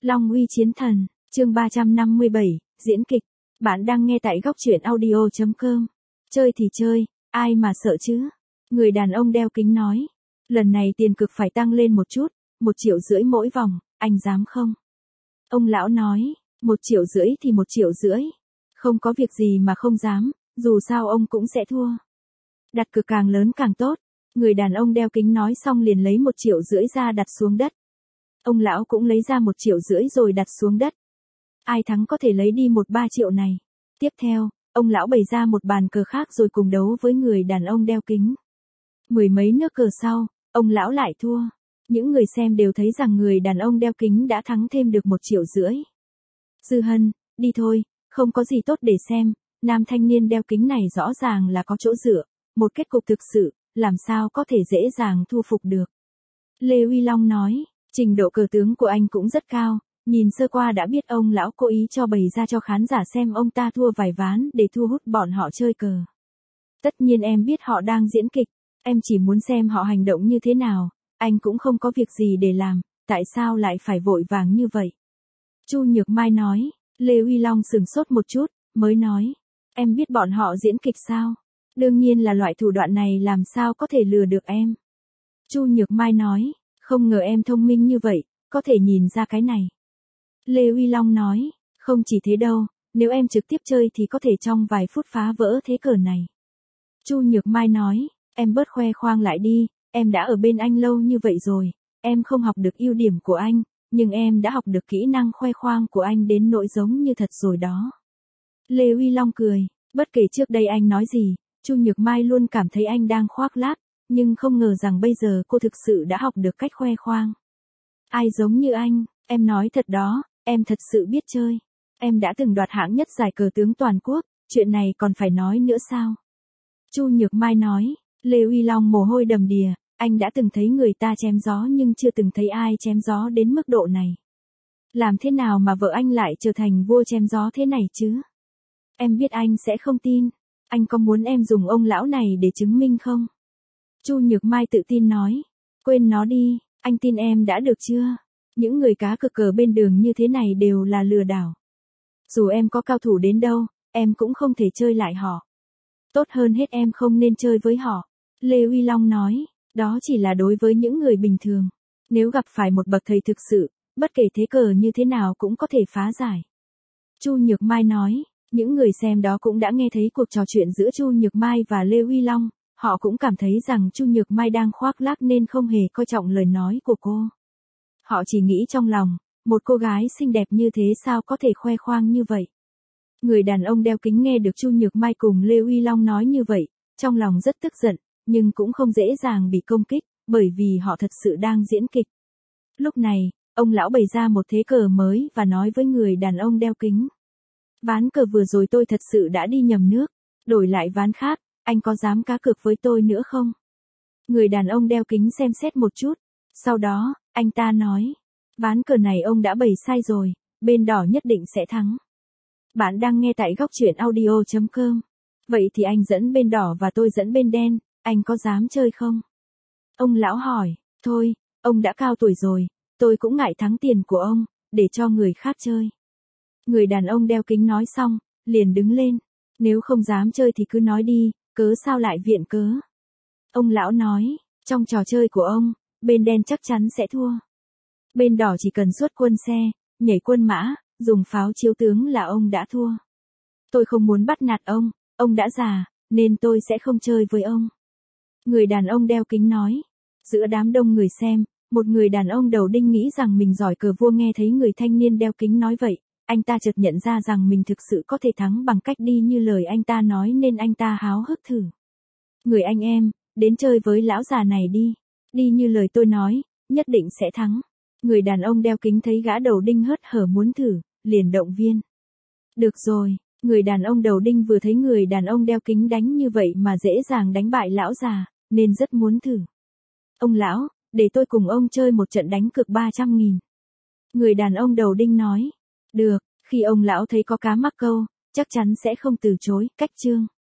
Long uy chiến thần, chương 357, diễn kịch. Bạn đang nghe tại góc truyện audio.com. Chơi thì chơi, ai mà sợ chứ? Người đàn ông đeo kính nói. Lần này tiền cực phải tăng lên một chút, 1,5 triệu mỗi vòng, anh dám không? Ông lão nói, 1,5 triệu thì 1,5 triệu. Không có việc gì mà không dám, dù sao ông cũng sẽ thua. Đặt cược càng lớn càng tốt. Người đàn ông đeo kính nói xong liền lấy 1,5 triệu ra đặt xuống đất. Ông lão cũng lấy ra 1,5 triệu rồi đặt xuống đất. Ai thắng có thể lấy đi 1,3 triệu này. Tiếp theo, ông lão bày ra một bàn cờ khác rồi cùng đấu với người đàn ông đeo kính. Mười mấy nước cờ sau, ông lão lại thua. Những người xem đều thấy rằng người đàn ông đeo kính đã thắng thêm được 1,5 triệu. Dư Hân, đi thôi, không có gì tốt để xem, nam thanh niên đeo kính này rõ ràng là có chỗ dựa, một kết cục thực sự, làm sao có thể dễ dàng thu phục được. Lê Uy Long nói, trình độ cờ tướng của anh cũng rất cao, nhìn sơ qua đã biết ông lão cố ý cho bày ra cho khán giả xem ông ta thua vài ván để thu hút bọn họ chơi cờ. Tất nhiên em biết họ đang diễn kịch, em chỉ muốn xem họ hành động như thế nào, anh cũng không có việc gì để làm, tại sao lại phải vội vàng như vậy? Chu Nhược Mai nói, Lê Uy Long sửng sốt một chút, mới nói, em biết bọn họ diễn kịch sao? Đương nhiên là loại thủ đoạn này làm sao có thể lừa được em. Chu Nhược Mai nói, không ngờ em thông minh như vậy, có thể nhìn ra cái này. Lê Uy Long nói, không chỉ thế đâu, nếu em trực tiếp chơi thì có thể trong vài phút phá vỡ thế cờ này. Chu Nhược Mai nói, em bớt khoe khoang lại đi, em đã ở bên anh lâu như vậy rồi, em không học được ưu điểm của anh, nhưng em đã học được kỹ năng khoe khoang của anh đến nỗi giống như thật rồi đó. Lê Uy Long cười, bất kể trước đây anh nói gì, Chu Nhược Mai luôn cảm thấy anh đang khoác lác, nhưng không ngờ rằng bây giờ cô thực sự đã học được cách khoe khoang. Ai giống như anh, em nói thật đó, em thật sự biết chơi. Em đã từng đoạt hạng nhất giải cờ tướng toàn quốc, chuyện này còn phải nói nữa sao? Chu Nhược Mai nói, Lê Uy Long mồ hôi đầm đìa, anh đã từng thấy người ta chém gió nhưng chưa từng thấy ai chém gió đến mức độ này. Làm thế nào mà vợ anh lại trở thành vua chém gió thế này chứ? Em biết anh sẽ không tin, anh có muốn em dùng ông lão này để chứng minh không? Chu Nhược Mai tự tin nói, quên nó đi, anh tin em đã được chưa? Những người cá cược cờ bên đường như thế này đều là lừa đảo. Dù em có cao thủ đến đâu, em cũng không thể chơi lại họ. Tốt hơn hết em không nên chơi với họ. Lê Uy Long nói, đó chỉ là đối với những người bình thường. Nếu gặp phải một bậc thầy thực sự, bất kể thế cờ như thế nào cũng có thể phá giải. Chu Nhược Mai nói, những người xem đó cũng đã nghe thấy cuộc trò chuyện giữa Chu Nhược Mai và Lê Uy Long. Họ cũng cảm thấy rằng Chu Nhược Mai đang khoác lác nên không hề coi trọng lời nói của cô. Họ chỉ nghĩ trong lòng, một cô gái xinh đẹp như thế sao có thể khoe khoang như vậy. Người đàn ông đeo kính nghe được Chu Nhược Mai cùng Lê Uy Long nói như vậy, trong lòng rất tức giận, nhưng cũng không dễ dàng bị công kích, bởi vì họ thật sự đang diễn kịch. Lúc này, ông lão bày ra một thế cờ mới và nói với người đàn ông đeo kính. Ván cờ vừa rồi tôi thật sự đã đi nhầm nước, đổi lại ván khác, anh có dám cá cược với tôi nữa không? Người đàn ông đeo kính xem xét một chút, sau đó, anh ta nói, ván cờ này ông đã bày sai rồi, bên đỏ nhất định sẽ thắng. Bạn đang nghe tại góc truyện audio.com. Vậy thì anh dẫn bên đỏ và tôi dẫn bên đen, anh có dám chơi không? Ông lão hỏi, thôi, ông đã cao tuổi rồi, tôi cũng ngại thắng tiền của ông, để cho người khác chơi. Người đàn ông đeo kính nói xong, liền đứng lên, nếu không dám chơi thì cứ nói đi, cớ sao lại viện cớ. Ông lão nói, trong trò chơi của ông, bên đen chắc chắn sẽ thua. Bên đỏ chỉ cần xuất quân xe, nhảy quân mã, dùng pháo chiếu tướng là ông đã thua. Tôi không muốn bắt nạt ông đã già, nên tôi sẽ không chơi với ông. Người đàn ông đeo kính nói. Giữa đám đông người xem, một người đàn ông đầu đinh nghĩ rằng mình giỏi cờ vua nghe thấy người thanh niên đeo kính nói vậy. Anh ta chợt nhận ra rằng mình thực sự có thể thắng bằng cách đi như lời anh ta nói nên anh ta háo hức thử. Người anh em, đến chơi với lão già này đi. Đi như lời tôi nói, nhất định sẽ thắng. Người đàn ông đeo kính thấy gã đầu đinh hớt hở muốn thử, liền động viên. Được rồi, người đàn ông đầu đinh vừa thấy người đàn ông đeo kính đánh như vậy mà dễ dàng đánh bại lão già, nên rất muốn thử. Ông lão, để tôi cùng ông chơi một trận đánh cược 300.000. Người đàn ông đầu đinh nói. Được, khi ông lão thấy có cá mắc câu, chắc chắn sẽ không từ chối, cách chương.